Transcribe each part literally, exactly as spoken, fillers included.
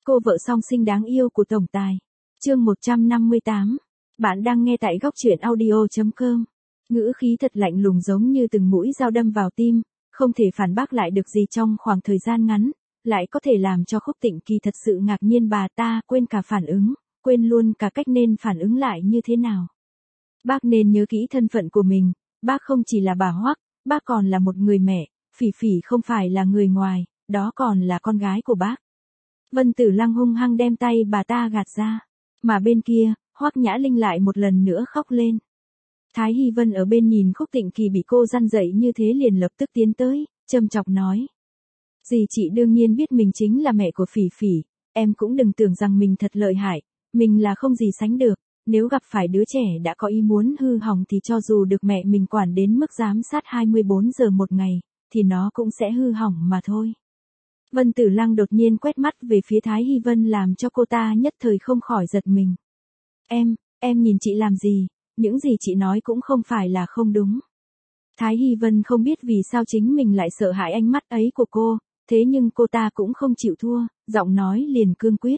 cô vợ song sinh đáng yêu của tổng tài. Chương một trăm năm mươi tám. Bạn đang nghe tại góc truyện audio chấm com. Ngữ khí thật lạnh lùng giống như từng mũi dao đâm vào tim, không thể phản bác lại được gì trong khoảng thời gian ngắn, lại có thể làm cho Khúc Tịnh Kỳ thật sự ngạc nhiên. Bà ta quên cả phản ứng, quên luôn cả cách nên phản ứng lại như thế nào. Bác nên nhớ kỹ thân phận của mình, bác không chỉ là bà Hoắc, bác còn là một người mẹ, Phỉ Phỉ không phải là người ngoài, đó còn là con gái của bác. Vân Tử Lăng hung hăng đem tay bà ta gạt ra, mà bên kia, Hoắc Nhã Linh lại một lần nữa khóc lên. Thái Hy Vân ở bên nhìn Khúc Tịnh Kỳ bị cô răn dậy như thế liền lập tức tiến tới, châm chọc nói. Dì chị đương nhiên biết mình chính là mẹ của Phỉ Phỉ, em cũng đừng tưởng rằng mình thật lợi hại, mình là không gì sánh được, nếu gặp phải đứa trẻ đã có ý muốn hư hỏng thì cho dù được mẹ mình quản đến mức giám sát hai mươi bốn giờ một ngày, thì nó cũng sẽ hư hỏng mà thôi. Vân Tử Lăng đột nhiên quét mắt về phía Thái Hy Vân làm cho cô ta nhất thời không khỏi giật mình. Em, em nhìn chị làm gì, những gì chị nói cũng không phải là không đúng. Thái Hy Vân không biết vì sao chính mình lại sợ hãi ánh mắt ấy của cô, thế nhưng cô ta cũng không chịu thua, giọng nói liền cương quyết.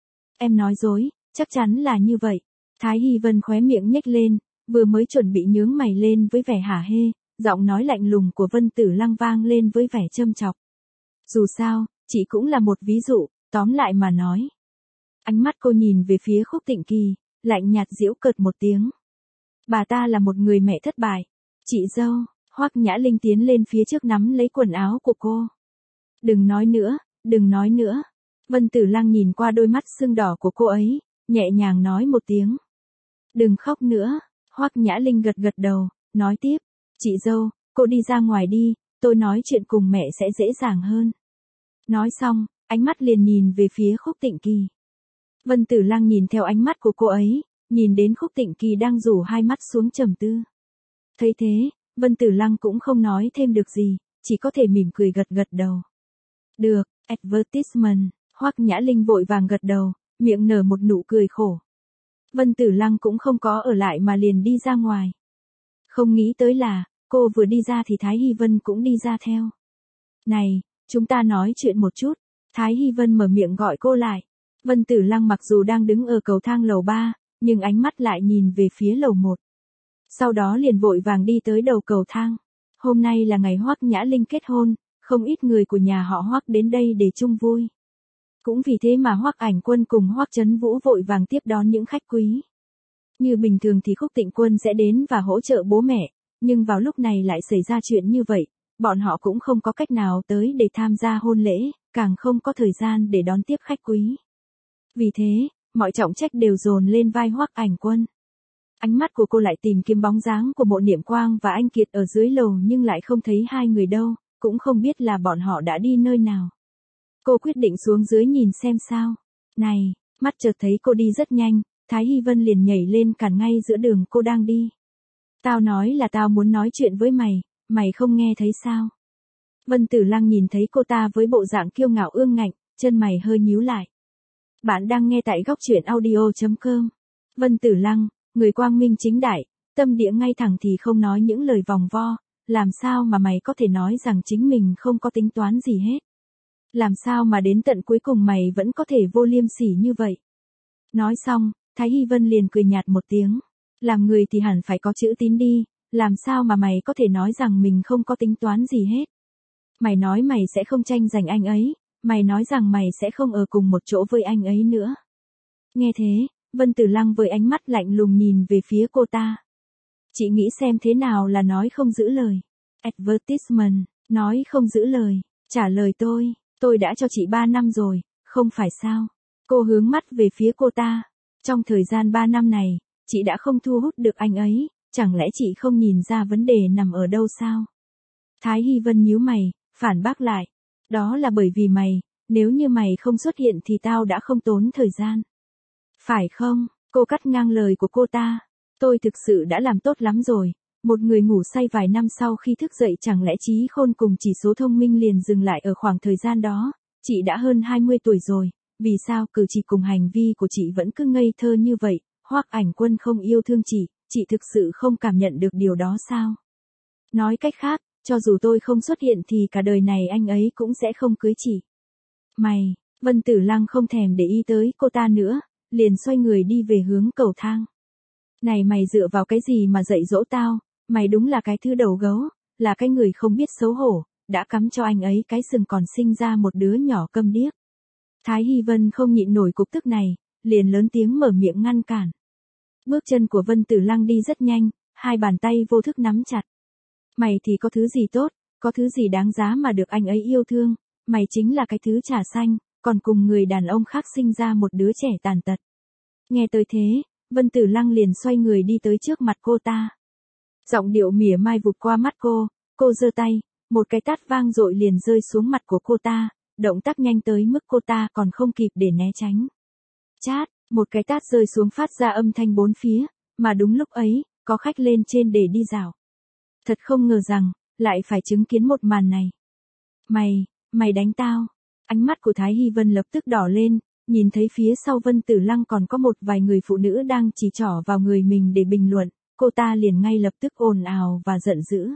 Em nói dối, chắc chắn là như vậy. Thái Hy Vân khóe miệng nhếch lên, vừa mới chuẩn bị nhướng mày lên với vẻ hả hê, giọng nói lạnh lùng của Vân Tử Lăng vang lên với vẻ châm chọc. Dù sao, chị cũng là một ví dụ, tóm lại mà nói. Ánh mắt cô nhìn về phía Khúc Tịnh Kỳ, lạnh nhạt giễu cợt một tiếng. Bà ta là một người mẹ thất bại. Chị dâu, Hoắc Nhã Linh tiến lên phía trước nắm lấy quần áo của cô. Đừng nói nữa, đừng nói nữa. Vân Tử Lăng nhìn qua đôi mắt sưng đỏ của cô ấy, nhẹ nhàng nói một tiếng. Đừng khóc nữa. Hoắc Nhã Linh gật gật đầu, nói tiếp. Chị dâu, cô đi ra ngoài đi, tôi nói chuyện cùng mẹ sẽ dễ dàng hơn. Nói xong, ánh mắt liền nhìn về phía Khúc Tịnh Kỳ. Vân Tử Lăng nhìn theo ánh mắt của cô ấy, nhìn đến Khúc Tịnh Kỳ đang rủ hai mắt xuống trầm tư. Thấy thế, Vân Tử Lăng cũng không nói thêm được gì, chỉ có thể mỉm cười gật gật đầu. Được, advertisement. Hoắc Nhã Linh vội vàng gật đầu, miệng nở một nụ cười khổ. Vân Tử Lăng cũng không có ở lại mà liền đi ra ngoài. Không nghĩ tới là, cô vừa đi ra thì Thái Hy Vân cũng đi ra theo. Này, chúng ta nói chuyện một chút. Thái Hy Vân mở miệng gọi cô lại. Vân Tử Lăng mặc dù đang đứng ở cầu thang lầu ba, nhưng ánh mắt lại nhìn về phía lầu một. Sau đó liền vội vàng đi tới đầu cầu thang. Hôm nay là ngày Hoắc Nhã Linh kết hôn, không ít người của nhà họ Hoắc đến đây để chung vui. Cũng vì thế mà Hoắc Ảnh Quân cùng Hoắc Chấn Vũ vội vàng tiếp đón những khách quý. Như bình thường thì Khúc Tịnh Quân sẽ đến và hỗ trợ bố mẹ, nhưng vào lúc này lại xảy ra chuyện như vậy, bọn họ cũng không có cách nào tới để tham gia hôn lễ, càng không có thời gian để đón tiếp khách quý. Vì thế, mọi trọng trách đều dồn lên vai Hoắc Ảnh Quân. Ánh mắt của cô lại tìm kiếm bóng dáng của Mộ Niệm Quang và anh Kiệt ở dưới lầu nhưng lại không thấy hai người đâu, cũng không biết là bọn họ đã đi nơi nào. Cô quyết định xuống dưới nhìn xem sao. Này, mắt chợt thấy cô đi rất nhanh, Thái Hy Vân liền nhảy lên cản ngay giữa đường cô đang đi. Tao nói là tao muốn nói chuyện với mày, mày không nghe thấy sao? Vân Tử Lăng nhìn thấy cô ta với bộ dạng kiêu ngạo ương ngạnh, chân mày hơi nhíu lại. Bạn đang nghe tại góc truyện audio chấm com. Vân Tử Lăng, người quang minh chính đại, tâm địa ngay thẳng thì không nói những lời vòng vo, làm sao mà mày có thể nói rằng chính mình không có tính toán gì hết? Làm sao mà đến tận cuối cùng mày vẫn có thể vô liêm sỉ như vậy? Nói xong, Thái Hy Vân liền cười nhạt một tiếng. Làm người thì hẳn phải có chữ tín đi, làm sao mà mày có thể nói rằng mình không có tính toán gì hết? Mày nói mày sẽ không tranh giành anh ấy, mày nói rằng mày sẽ không ở cùng một chỗ với anh ấy nữa. Nghe thế, Vân Tử Lăng với ánh mắt lạnh lùng nhìn về phía cô ta. Chị nghĩ xem thế nào là nói không giữ lời. Advertisement, nói không giữ lời, trả lời tôi, tôi đã cho chị ba năm rồi, không phải sao? Cô hướng mắt về phía cô ta. Trong thời gian ba năm này, chị đã không thu hút được anh ấy, chẳng lẽ chị không nhìn ra vấn đề nằm ở đâu sao? Thái Hy Vân nhíu mày, phản bác lại. Đó là bởi vì mày, nếu như mày không xuất hiện thì tao đã không tốn thời gian. Phải không? Cô cắt ngang lời của cô ta. Tôi thực sự đã làm tốt lắm rồi. Một người ngủ say vài năm sau khi thức dậy chẳng lẽ trí khôn cùng chỉ số thông minh liền dừng lại ở khoảng thời gian đó. Chị đã hơn hai mươi tuổi rồi. Vì sao cử chỉ cùng hành vi của chị vẫn cứ ngây thơ như vậy? Hoắc Ảnh Quân không yêu thương chị, chị thực sự không cảm nhận được điều đó sao? Nói cách khác, cho dù tôi không xuất hiện thì cả đời này anh ấy cũng sẽ không cưới chị. Mày, Vân Tử Lăng không thèm để ý tới cô ta nữa, liền xoay người đi về hướng cầu thang. Này mày dựa vào cái gì mà dạy dỗ tao, mày đúng là cái thứ đầu gấu, là cái người không biết xấu hổ, đã cắm cho anh ấy cái sừng còn sinh ra một đứa nhỏ câm điếc. Thái Hy Vân không nhịn nổi cục tức này, liền lớn tiếng mở miệng ngăn cản. Bước chân của Vân Tử Lăng đi rất nhanh, hai bàn tay vô thức nắm chặt. Mày thì có thứ gì tốt, có thứ gì đáng giá mà được anh ấy yêu thương, mày chính là cái thứ trà xanh, còn cùng người đàn ông khác sinh ra một đứa trẻ tàn tật. Nghe tới thế, Vân Tử Lăng liền xoay người đi tới trước mặt cô ta. Giọng điệu mỉa mai vụt qua mắt cô, cô giơ tay, một cái tát vang dội liền rơi xuống mặt của cô ta, động tác nhanh tới mức cô ta còn không kịp để né tránh. Chát, một cái tát rơi xuống phát ra âm thanh bốn phía, mà đúng lúc ấy, có khách lên trên để đi dạo. Thật không ngờ rằng, lại phải chứng kiến một màn này. Mày, mày đánh tao. Ánh mắt của Thái Hy Vân lập tức đỏ lên, nhìn thấy phía sau Vân Tử Lăng còn có một vài người phụ nữ đang chỉ trỏ vào người mình để bình luận, cô ta liền ngay lập tức ồn ào và giận dữ.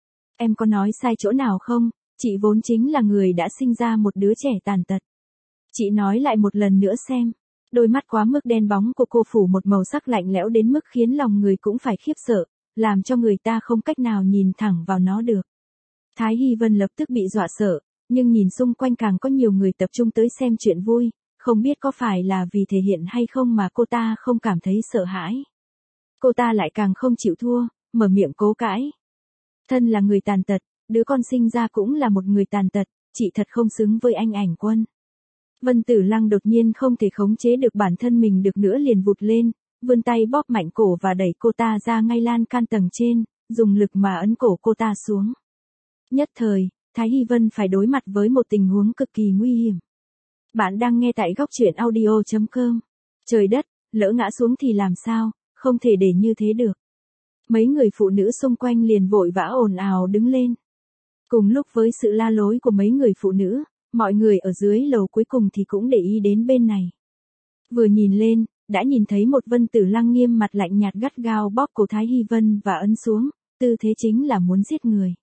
Em có nói sai chỗ nào không, chị vốn chính là người đã sinh ra một đứa trẻ tàn tật. Chị nói lại một lần nữa xem. Đôi mắt quá mức đen bóng của cô phủ một màu sắc lạnh lẽo đến mức khiến lòng người cũng phải khiếp sợ, làm cho người ta không cách nào nhìn thẳng vào nó được. Thái Hy Vân lập tức bị dọa sợ, nhưng nhìn xung quanh càng có nhiều người tập trung tới xem chuyện vui, không biết có phải là vì thể hiện hay không mà cô ta không cảm thấy sợ hãi. Cô ta lại càng không chịu thua, mở miệng cố cãi. Thân là người tàn tật, đứa con sinh ra cũng là một người tàn tật, chị thật không xứng với anh Ảnh Quân. Vân Tử Lăng đột nhiên không thể khống chế được bản thân mình được nữa liền vụt lên, vươn tay bóp mạnh cổ và đẩy cô ta ra ngay lan can tầng trên, dùng lực mà ấn cổ cô ta xuống. Nhất thời, Thái Hy Vân phải đối mặt với một tình huống cực kỳ nguy hiểm. Bạn đang nghe tại góc truyện audio chấm com. Trời đất, lỡ ngã xuống thì làm sao, không thể để như thế được. Mấy người phụ nữ xung quanh liền vội vã ồn ào đứng lên. Cùng lúc với sự la lối của mấy người phụ nữ, mọi người ở dưới lầu cuối cùng thì cũng để ý đến bên này. Vừa nhìn lên, đã nhìn thấy một Vân Tử Lăng nghiêm mặt lạnh nhạt gắt gao bóp cổ Thái Hy Vân và ấn xuống, tư thế chính là muốn giết người.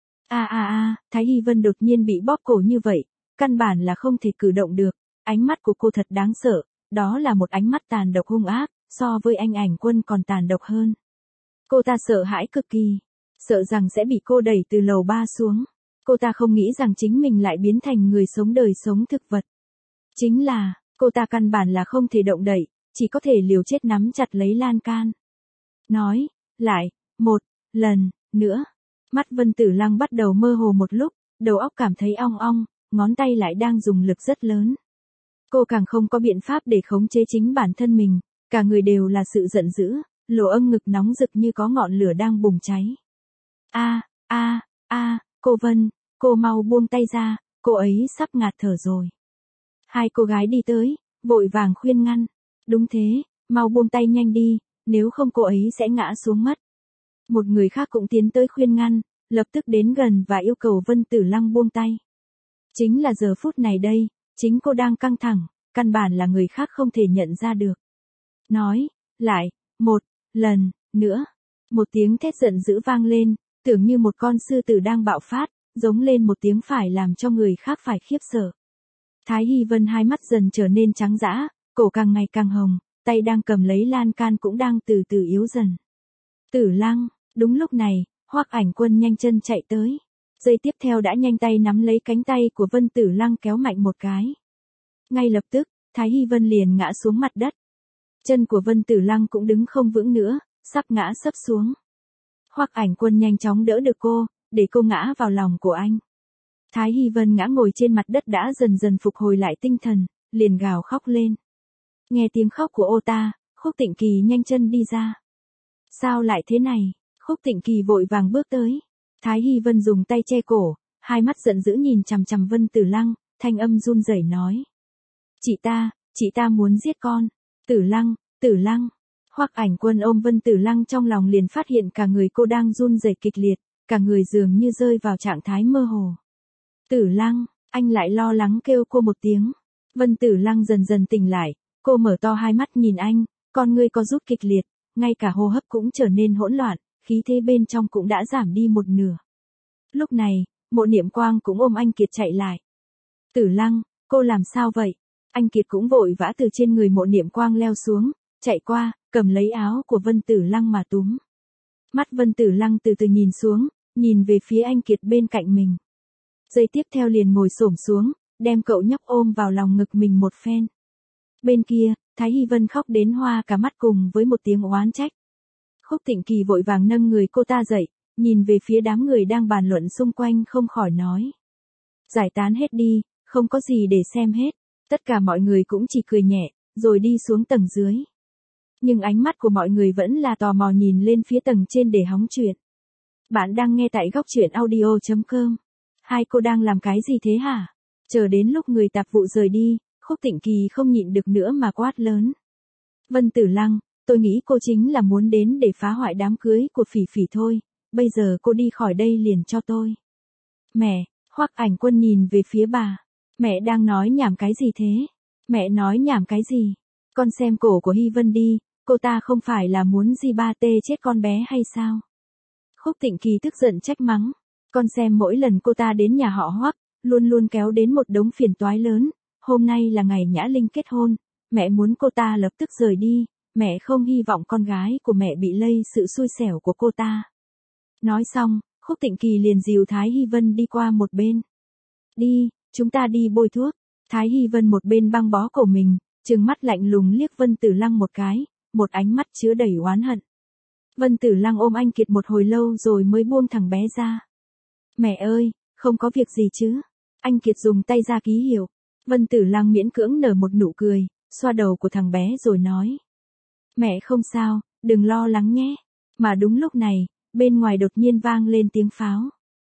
A a a, Thái Hy Vân đột nhiên bị bóp cổ như vậy, căn bản là không thể cử động được, ánh mắt của cô thật đáng sợ, đó là một ánh mắt tàn độc hung ác, so với anh Ảnh Quân còn tàn độc hơn. Cô ta sợ hãi cực kỳ, sợ rằng sẽ bị cô đẩy từ lầu ba xuống. Cô ta không nghĩ rằng chính mình lại biến thành người sống đời sống thực vật. Chính là, cô ta căn bản là không thể động đậy, chỉ có thể liều chết nắm chặt lấy lan can. Nói, lại, một, lần, nữa. Mắt Vân Tử Lăng bắt đầu mơ hồ một lúc, đầu óc cảm thấy ong ong, ngón tay lại đang dùng lực rất lớn. Cô càng không có biện pháp để khống chế chính bản thân mình, cả người đều là sự giận dữ, lỗ âm ngực nóng rực như có ngọn lửa đang bùng cháy. A, a, a, cô Vân, cô mau buông tay ra, cô ấy sắp ngạt thở rồi. Hai cô gái đi tới, vội vàng khuyên ngăn. Đúng thế, mau buông tay nhanh đi, nếu không cô ấy sẽ ngã xuống mất. Một người khác cũng tiến tới khuyên ngăn, lập tức đến gần và yêu cầu Vân Tử Lăng buông tay. Chính là giờ phút này đây, chính cô đang căng thẳng, căn bản là người khác không thể nhận ra được. Nói, lại, một, lần, nữa. Một tiếng thét giận dữ vang lên, tưởng như một con sư tử đang bạo phát, giống lên một tiếng phải làm cho người khác phải khiếp sợ. Thái Hy Vân hai mắt dần trở nên trắng dã, cổ càng ngày càng hồng, tay đang cầm lấy lan can cũng đang từ từ yếu dần. Tử Lăng, đúng lúc này, Hoắc Ảnh Quân nhanh chân chạy tới. Giây tiếp theo đã nhanh tay nắm lấy cánh tay của Vân Tử Lăng kéo mạnh một cái. Ngay lập tức, Thái Hy Vân liền ngã xuống mặt đất. Chân của Vân Tử Lăng cũng đứng không vững nữa, sắp ngã sấp xuống. Hoắc Ảnh Quân nhanh chóng đỡ được cô, để cô ngã vào lòng của anh. Thái Hy Vân ngã ngồi trên mặt đất đã dần dần phục hồi lại tinh thần, liền gào khóc lên. Nghe tiếng khóc của ô ta, Khúc Tịnh Kỳ nhanh chân đi ra. Sao lại thế này? Khúc Tịnh Kỳ vội vàng bước tới. Thái Hy Vân dùng tay che cổ, hai mắt giận dữ nhìn chằm chằm Vân Tử Lăng, thanh âm run rẩy nói. Chị ta, chị ta muốn giết con. Tử Lăng, Tử Lăng. Hoắc Ảnh Quân ôm Vân Tử Lăng trong lòng liền phát hiện cả người cô đang run rẩy kịch liệt, cả người dường như rơi vào trạng thái mơ hồ. Tử Lăng, anh lại lo lắng kêu cô một tiếng. Vân Tử Lăng dần dần tỉnh lại, cô mở to hai mắt nhìn anh, con ngươi có rút kịch liệt, ngay cả hô hấp cũng trở nên hỗn loạn, khí thế bên trong cũng đã giảm đi một nửa. Lúc này, Mộ Niệm Quang cũng ôm anh Kiệt chạy lại. Tử Lăng, cô làm sao vậy? Anh Kiệt cũng vội vã từ trên người Mộ Niệm Quang leo xuống, chạy qua, cầm lấy áo của Vân Tử Lăng mà túm. Mắt Vân Tử Lăng từ từ nhìn xuống, nhìn về phía anh Kiệt bên cạnh mình. Giây tiếp theo liền ngồi xổm xuống, đem cậu nhóc ôm vào lòng ngực mình một phen. Bên kia, Thái Hy Vân khóc đến hoa cả mắt cùng với một tiếng oán trách. Khúc Tịnh Kỳ vội vàng nâng người cô ta dậy, nhìn về phía đám người đang bàn luận xung quanh không khỏi nói. Giải tán hết đi, không có gì để xem hết. Tất cả mọi người cũng chỉ cười nhẹ, rồi đi xuống tầng dưới. Nhưng ánh mắt của mọi người vẫn là tò mò nhìn lên phía tầng trên để hóng chuyện. Bạn đang nghe tại góc truyện audio chấm com. Hai cô đang làm cái gì thế hả? Chờ đến lúc người tạp vụ rời đi, Khúc Tịnh Kỳ không nhịn được nữa mà quát lớn. Vân Tử Lăng, tôi nghĩ cô chính là muốn đến để phá hoại đám cưới của Phỉ Phỉ thôi, bây giờ cô đi khỏi đây liền cho tôi. Mẹ, Hoắc Ảnh Quân nhìn về phía bà. Mẹ đang nói nhảm cái gì thế? Mẹ nói nhảm cái gì? Con xem cổ của Hy Vân đi, cô ta không phải là muốn di ba tê chết con bé hay sao? Khúc Tịnh Kỳ tức giận trách mắng. Con xem mỗi lần cô ta đến nhà họ Hoắc, luôn luôn kéo đến một đống phiền toái lớn. Hôm nay là ngày Nhã Linh kết hôn, mẹ muốn cô ta lập tức rời đi, mẹ không hy vọng con gái của mẹ bị lây sự xui xẻo của cô ta. Nói xong, Khúc Tịnh Kỳ liền dìu Thái Hy Vân đi qua một bên. Đi, chúng ta đi bôi thuốc. Thái Hy Vân một bên băng bó cổ mình, trừng mắt lạnh lùng liếc Vân Tử Lăng một cái, một ánh mắt chứa đầy oán hận. Vân Tử Lăng ôm anh Kiệt một hồi lâu rồi mới buông thằng bé ra. Mẹ ơi, không có việc gì chứ? Anh Kiệt dùng tay ra ký hiệu. Vân Tử Lăng miễn cưỡng nở một nụ cười, xoa đầu của thằng bé rồi nói. Mẹ không sao, đừng lo lắng nhé. Mà đúng lúc này, bên ngoài đột nhiên vang lên tiếng pháo.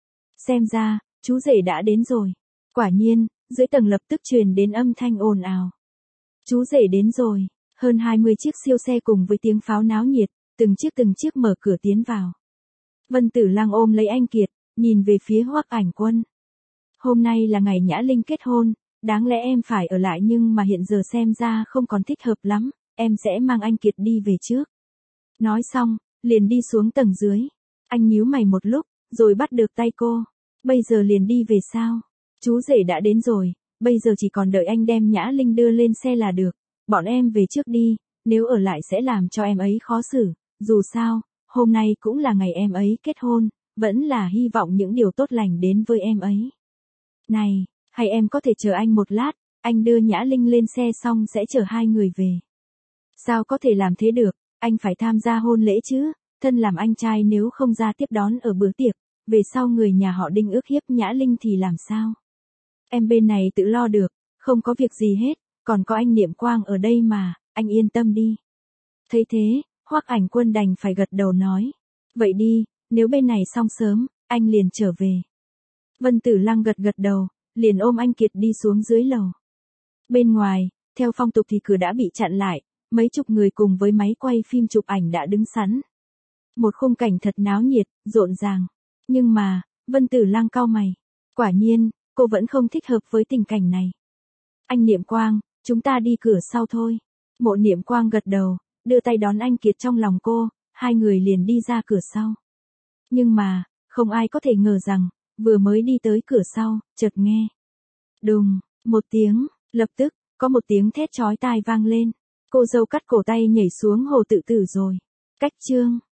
Xem ra, chú rể đã đến rồi. Quả nhiên, dưới tầng lập tức truyền đến âm thanh ồn ào. Chú rể đến rồi, hơn hai mươi chiếc siêu xe cùng với tiếng pháo náo nhiệt, từng chiếc từng chiếc mở cửa tiến vào. Vân Tử Lăng ôm lấy anh Kiệt, nhìn về phía Hoắc Ảnh Quân. Hôm nay là ngày Nhã Linh kết hôn, đáng lẽ em phải ở lại nhưng mà hiện giờ xem ra không còn thích hợp lắm, em sẽ mang anh Kiệt đi về trước. Nói xong, liền đi xuống tầng dưới. Anh nhíu mày một lúc, rồi bắt được tay cô. Bây giờ liền đi về sao? Chú rể đã đến rồi, bây giờ chỉ còn đợi anh đem Nhã Linh đưa lên xe là được. Bọn em về trước đi, nếu ở lại sẽ làm cho em ấy khó xử. Dù sao, hôm nay cũng là ngày em ấy kết hôn, vẫn là hy vọng những điều tốt lành đến với em ấy. Này, hay em có thể chờ anh một lát, anh đưa Nhã Linh lên xe xong sẽ chở hai người về. Sao có thể làm thế được, anh phải tham gia hôn lễ chứ, thân làm anh trai nếu không ra tiếp đón ở bữa tiệc, về sau người nhà họ Đinh ức hiếp Nhã Linh thì làm sao? Em bên này tự lo được, không có việc gì hết, còn có anh Niệm Quang ở đây mà, anh yên tâm đi. Thấy thế, Hoắc Ảnh Quân đành phải gật đầu nói. Vậy đi, nếu bên này xong sớm, anh liền trở về. Vân Tử Lăng gật gật đầu, liền ôm anh Kiệt đi xuống dưới lầu. Bên ngoài, theo phong tục thì cửa đã bị chặn lại, mấy chục người cùng với máy quay phim chụp ảnh đã đứng sẵn. Một khung cảnh thật náo nhiệt, rộn ràng. Nhưng mà, Vân Tử Lăng cau mày. Quả nhiên, cô vẫn không thích hợp với tình cảnh này. Anh Niệm Quang, chúng ta đi cửa sau thôi. Mộ Niệm Quang gật đầu, đưa tay đón anh Kiệt trong lòng cô, hai người liền đi ra cửa sau. Nhưng mà, không ai có thể ngờ rằng, vừa mới đi tới cửa sau, chợt nghe. Đùng, một tiếng, lập tức, có một tiếng thét chói tai vang lên. Cô dâu cắt cổ tay nhảy xuống hồ tự tử rồi. Cách chương.